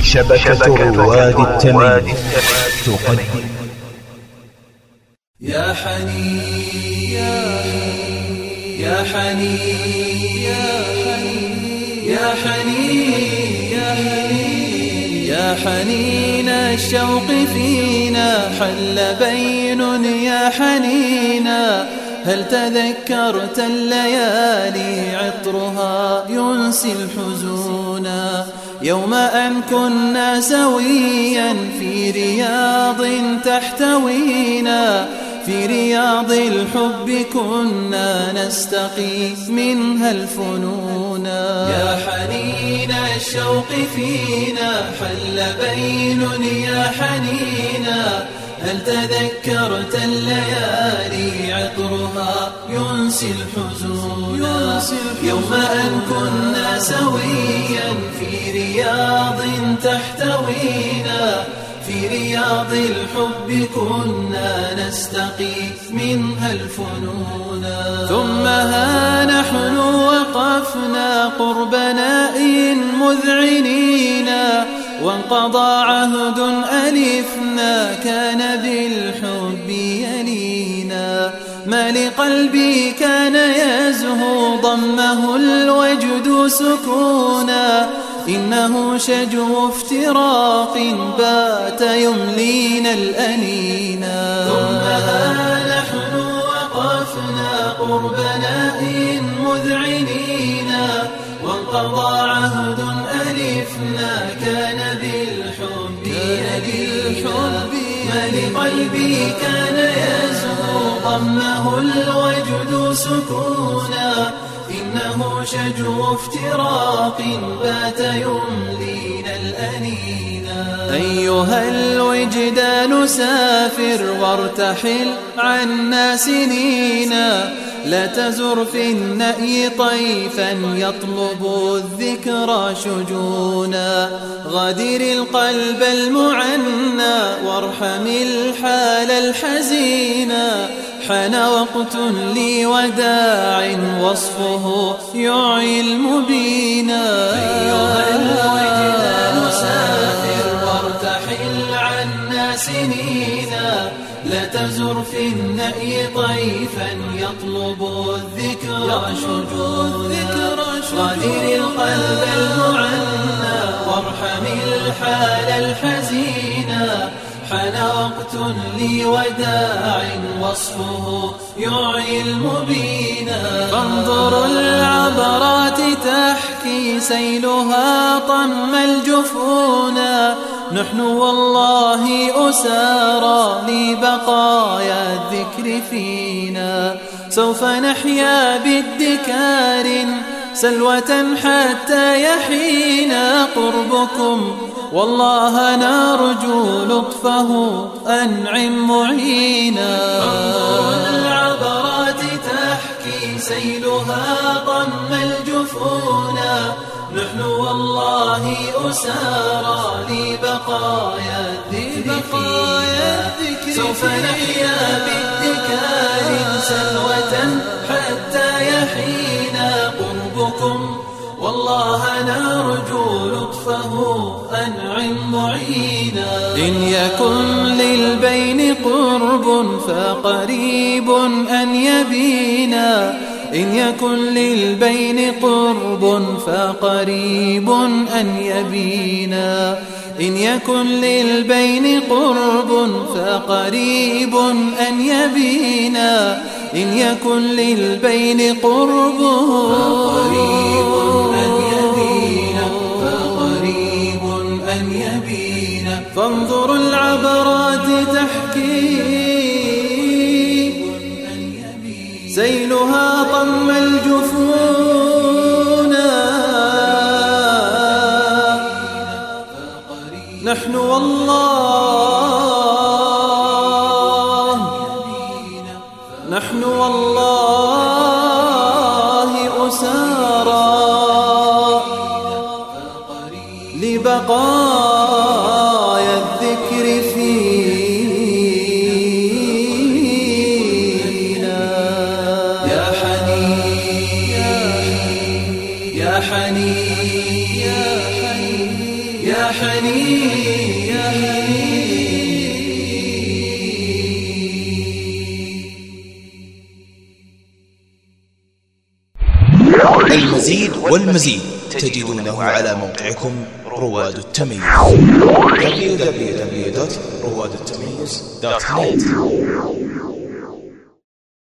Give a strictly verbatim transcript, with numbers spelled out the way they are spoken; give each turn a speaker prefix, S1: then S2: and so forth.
S1: شبكة رواد التميم تقدم.
S2: يا حنين يا حنين يا حنين يا حنين الشوق فينا حل بين يا حنينا. هل تذكرت الليالي عطرها ينسي الحزونا؟ يوم أن كنا سويا في رياض تحتوينا، في رياض الحب كنا نستقي منها الفنونا. يا حنين الشوق فينا حل بين يا حنينا. هل تذكرت الليالي عطرها ينسي الحزونا؟ يوم أن كنا سويا في رياض تحتوينا، في رياض الحب كنا نستقي منها الفنونا. ثم ها نحن وقفنا قرب نائي مذعنينا، وانقضى عهد ألفنا كان بالحب يلينا. ما لقلبي كان يزهو ضمه الوجد سكونا، إنه شجو افتراق بات يملينا الأنينا. ثم ها نحن وقفنا قرب نائي مذعنينا، وانقضى عهد ألفنا كان بالحب يلينا. ما لقلبي كان يزهو ضمه الوجد سكونا، إنه شجو افتراق بات يملينا الأنينا. أيها الوجدان سافر وارتحل عنا سنينا، لا تزر في النأي طيفا يطلب الذكرى شجونا. غادر القلب المعنى وارحم الحال الحزينا، حان وقت لوداع وصفه يعي المبينا. أيها الوجدان سافر وارتحل عنا سنينا، لا تزر في النأي طيفا يطلب الذكرى شجونا. غادر القلب المعنى وارحم الحال الحزينا، حان وقت لوداع وصفه يعي المبينا. فانظر العبرات تحكي سيلها طم الجفونا، نحن والله أسارى لبقايا الذكر فينا. سوف نحيا بادكار سلوة حتى يحينا قربكم، والله نرجو لطفه أنعم معينا. انظر العبرات تحكي سيلها طم الجفونا، نحن والله أسارى لبقايا الذكر فينا. سوف نحيا بادكار سلوة حتى يحينا قربكم، والله نرجو لطفه أنعم معينا. إن يكن للبين قرب فقريب أن يبينا، إن يكن للبين قرب فقريب أن يبينا. إن يكن للبين قرب فقريب أن يبينا. إن يكن للبين قرب فقريب أن يبينا، فقريب أن يبينا. فانظر العبرات تحكي سيلها طم الجفونا، نحن والله نحن والله أسارى لبقايا الذكر فينا. يا حنين يا حنين يا حنين يا حنين.
S1: المزيد والمزيد تجدونه على موقعكم رواد التميز دبليو دبليو دبليو دوت رواد التميز دوت نت.